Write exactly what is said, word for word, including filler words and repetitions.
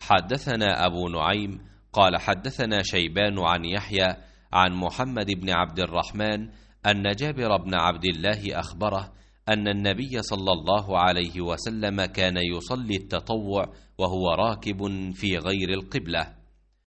حدثنا أبو نعيم قال حدثنا شيبان عن يحيى عن محمد بن عبد الرحمن أن جابر بن عبد الله أخبره أن النبي صلى الله عليه وسلم كان يصلي التطوع وهو راكب في غير القبلة،